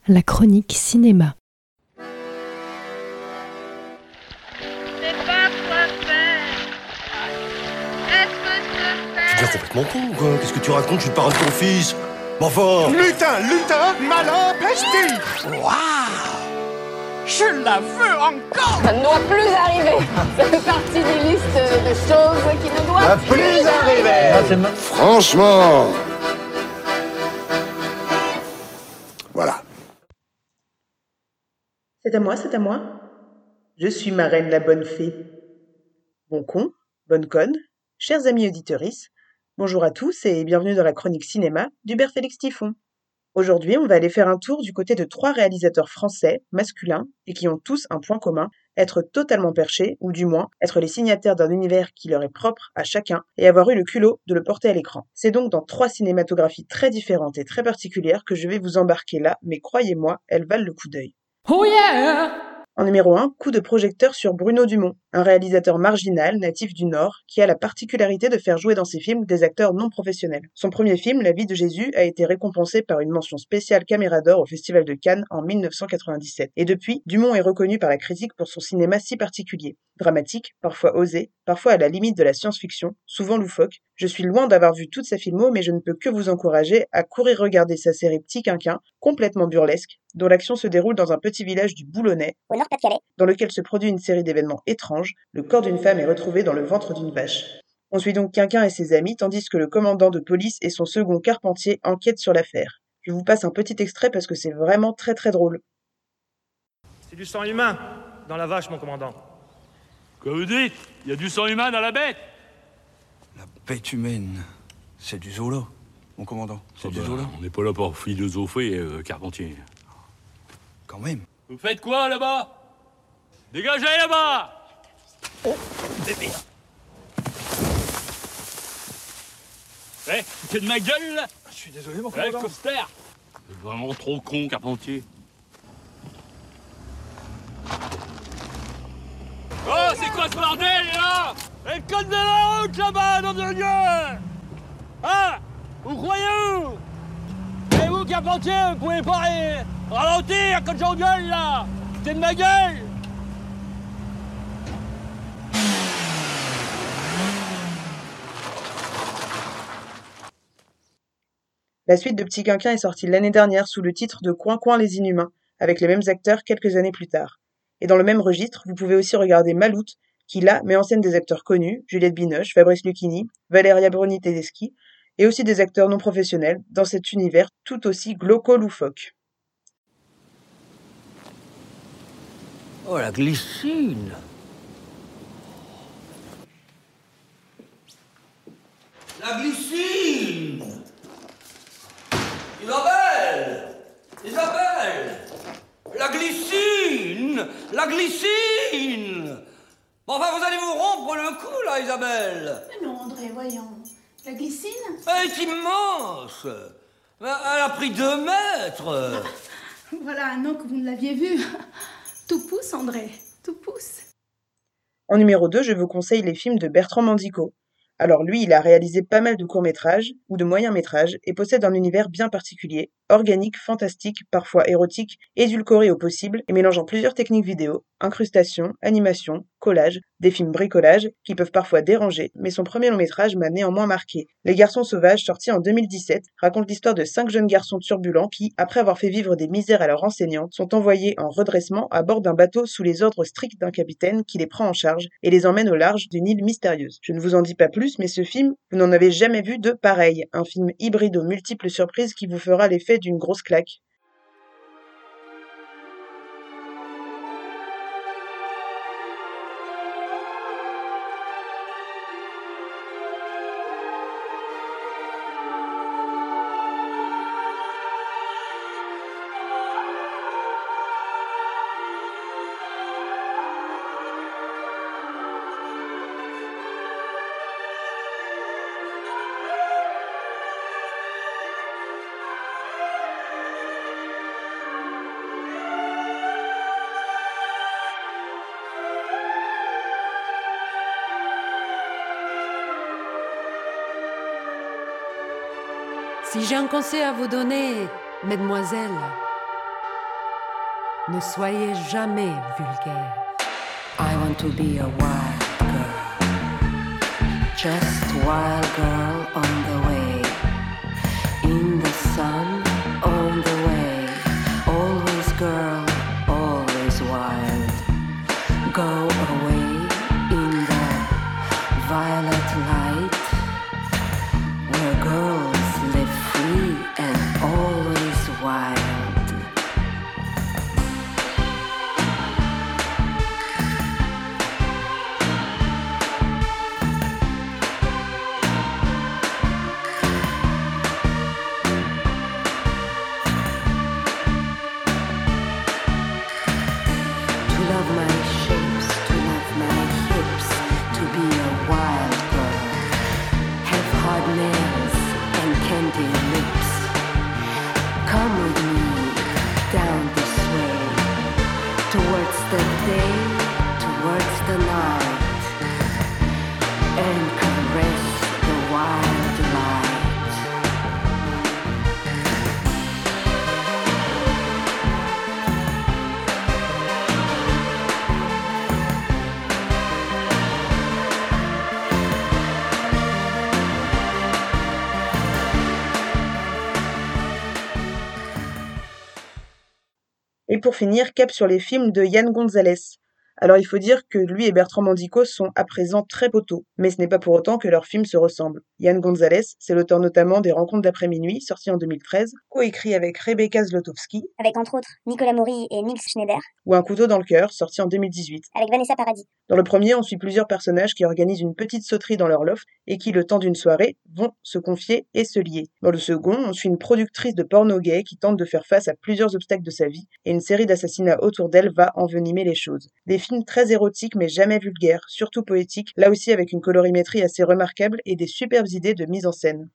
la chronique cinéma. Tu deviens complètement con ou quoi? Qu'est-ce que tu racontes? Je suis le parrain de ton fils. Mais enfin... Lutin, malin, pestis. Waouh! Je la veux encore! Ça ne doit plus arriver. Ça fait partie des listes de choses qui ne doivent Plus arriver! Franchement... Voilà. C'est à moi. Je suis ma reine la bonne fée. Bon con, bonne conne, chers amis auditorices, bonjour à tous et bienvenue dans la chronique cinéma d'Hubert Félix Typhon. Aujourd'hui, on va aller faire un tour du côté de 3 réalisateurs français, masculins, et qui ont tous un point commun, être totalement perchés, ou du moins, être les signataires d'un univers qui leur est propre à chacun, et avoir eu le culot de le porter à l'écran. C'est donc dans 3 cinématographies très différentes et très particulières que je vais vous embarquer là, mais croyez-moi, elles valent le coup d'œil. Oh yeah! En numéro 1, coup de projecteur sur Bruno Dumont, un réalisateur marginal, natif du Nord, qui a la particularité de faire jouer dans ses films des acteurs non professionnels. Son premier film, La vie de Jésus, a été récompensé par une mention spéciale Caméra d'Or au Festival de Cannes en 1997. Et depuis, Dumont est reconnu par la critique pour son cinéma si particulier. Dramatique, parfois osé, parfois à la limite de la science-fiction, souvent loufoque. Je suis loin d'avoir vu toute sa filmo, mais je ne peux que vous encourager à courir regarder sa série Petit Quinquin, complètement burlesque, dont l'action se déroule dans un petit village du Boulonnais, au Nord-Pas-de-Calais, dans lequel se produit une série d'événements étranges. Le corps d'une femme est retrouvé dans le ventre d'une vache. On suit donc Quinquin et ses amis, tandis que le commandant de police et son second Carpentier enquêtent sur l'affaire. Je vous passe un petit extrait parce que c'est vraiment très très drôle. C'est du sang humain dans la vache, mon commandant. Quoi vous dites? Il y a du sang humain dans la bête? La bête humaine, c'est du zoolo, mon commandant. C'est du zoolo. On n'est pas là pour philosopher, Carpentier. Quand même. Vous faites quoi là-bas? Dégagez là-bas! Oh, bébé. C'est de ma gueule là? Je suis désolé, mon commandant. Coster! C'est vraiment trop con, Carpentier. Oh, c'est quoi ce bordel là? Et le code de la route là-bas, nom de Dieu! Ah! Vous croyez où? Et vous, Carpentier, vous pouvez pas ralentir quand j'engueule là! C'est de ma gueule! La suite de Petit Quinquin est sortie l'année dernière sous le titre de Coin Coin les Inhumains, avec les mêmes acteurs quelques années plus tard. Et dans le même registre, vous pouvez aussi regarder Maloute, qui là met en scène des acteurs connus, Juliette Binoche, Fabrice Lucchini, Valeria Bruni-Tedeschi, et aussi des acteurs non professionnels dans cet univers tout aussi glauco-loufoque. Oh, la glycine! La glycine! Isabelle! Isabelle! La glycine! La glycine! Bon, enfin, vous allez vous rompre le cou, là, Isabelle! Mais non, André, voyons. La glycine? Elle est immense! Elle a pris 2 mètres! Voilà un an que vous ne l'aviez vue. Tout pousse, André, tout pousse. En numéro 2, je vous conseille les films de Bertrand Mandico. Alors lui, il a réalisé pas mal de courts-métrages ou de moyens-métrages et possède un univers bien particulier, organique, fantastique, parfois érotique, édulcoré au possible et mélangeant plusieurs techniques vidéo, incrustation, animation, collage, des films bricolage qui peuvent parfois déranger, mais son premier long-métrage m'a néanmoins marqué. Les Garçons Sauvages, sorti en 2017, raconte l'histoire de 5 jeunes garçons turbulents qui, après avoir fait vivre des misères à leurs enseignantes, sont envoyés en redressement à bord d'un bateau sous les ordres stricts d'un capitaine qui les prend en charge et les emmène au large d'une île mystérieuse. Je ne vous en dis pas plus, mais ce film, vous n'en avez jamais vu de pareil. Un film hybride aux multiples surprises qui vous fera l'effet d'une grosse claque. Si j'ai un conseil à vous donner, mesdemoiselles, Ne soyez jamais vulgaire. I want to be a wild girl, just wild girl on the way, in the sun, on the way, always girl, always wild. Go away in the violet light, where girls live free and always wild. Et pour finir, cap sur les films de Yann Gonzalez. Alors il faut dire que lui et Bertrand Mandico sont à présent très poteaux, mais ce n'est pas pour autant que leurs films se ressemblent. Yann Gonzalez, c'est l'auteur notamment des Rencontres d'après minuit, sorti en 2013, coécrit avec Rebecca Zlotowski, avec entre autres Nicolas Maury et Nils Schneider, ou Un couteau dans le cœur, sorti en 2018, avec Vanessa Paradis. Dans le premier, on suit plusieurs personnages qui organisent une petite sauterie dans leur loft et qui, le temps d'une soirée, vont se confier et se lier. Dans le second, on suit une productrice de porno gay qui tente de faire face à plusieurs obstacles de sa vie et une série d'assassinats autour d'elle va envenimer les choses. Des films très érotiques mais jamais vulgaires, surtout poétiques, là aussi avec une colorimétrie assez remarquable et des superbes idées de mise en scène.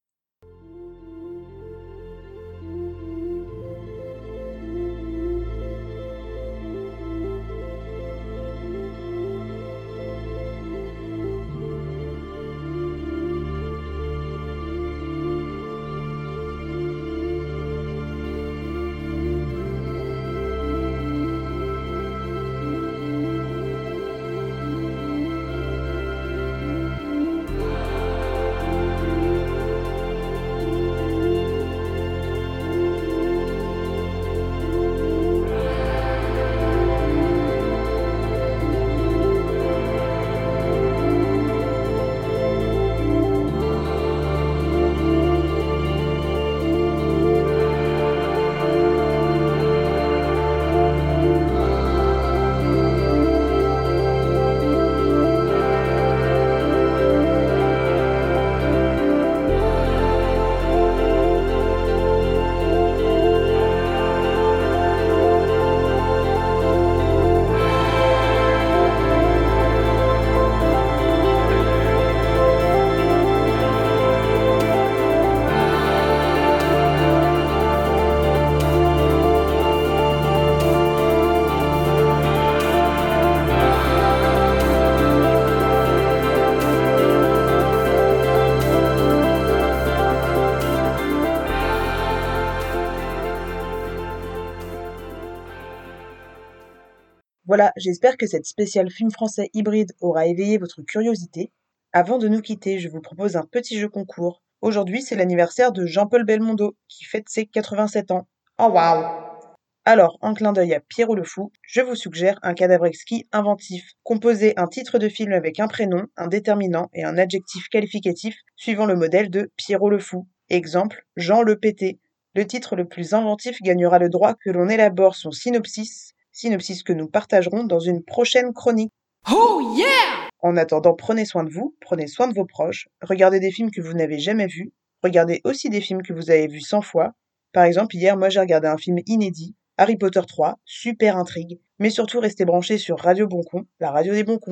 Voilà, j'espère que cette spéciale film français hybride aura éveillé votre curiosité. Avant de nous quitter, je vous propose un petit jeu concours. Aujourd'hui, c'est l'anniversaire de Jean-Paul Belmondo, qui fête ses 87 ans. Oh waouh! Alors, en clin d'œil à Pierrot le Fou, je vous suggère un cadavre exquis inventif. Composez un titre de film avec un prénom, un déterminant et un adjectif qualificatif suivant le modèle de Pierrot le Fou. Exemple, Jean le Pété. Le titre le plus inventif gagnera le droit que l'on élabore son synopsis que nous partagerons dans une prochaine chronique. Oh yeah! En attendant, prenez soin de vous, prenez soin de vos proches, regardez des films que vous n'avez jamais vus, regardez aussi des films que vous avez vus 100 fois. Par exemple, hier, moi j'ai regardé un film inédit, Harry Potter 3, super intrigue, mais surtout restez branchés sur Radio Boncon, la radio des Boncons.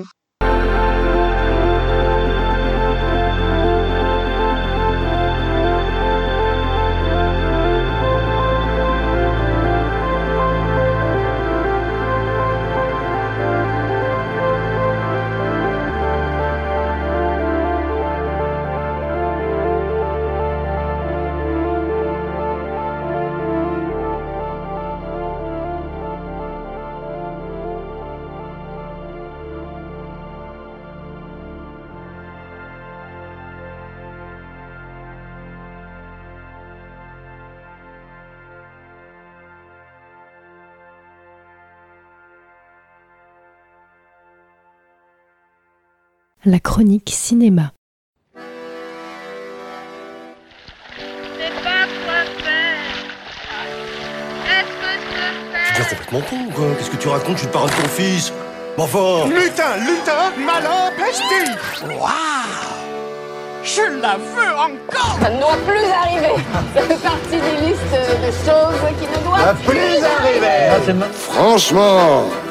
La chronique cinéma. Tu deviens complètement con ou quoi? Qu'est-ce que tu racontes? Je suis le parrain de ton fils. Mais enfin... Lutin, malin, pesti. Waouh! Je la veux encore. Ça ne doit plus arriver. Ça fait partie des listes de choses qui ne doivent plus arriver. Franchement...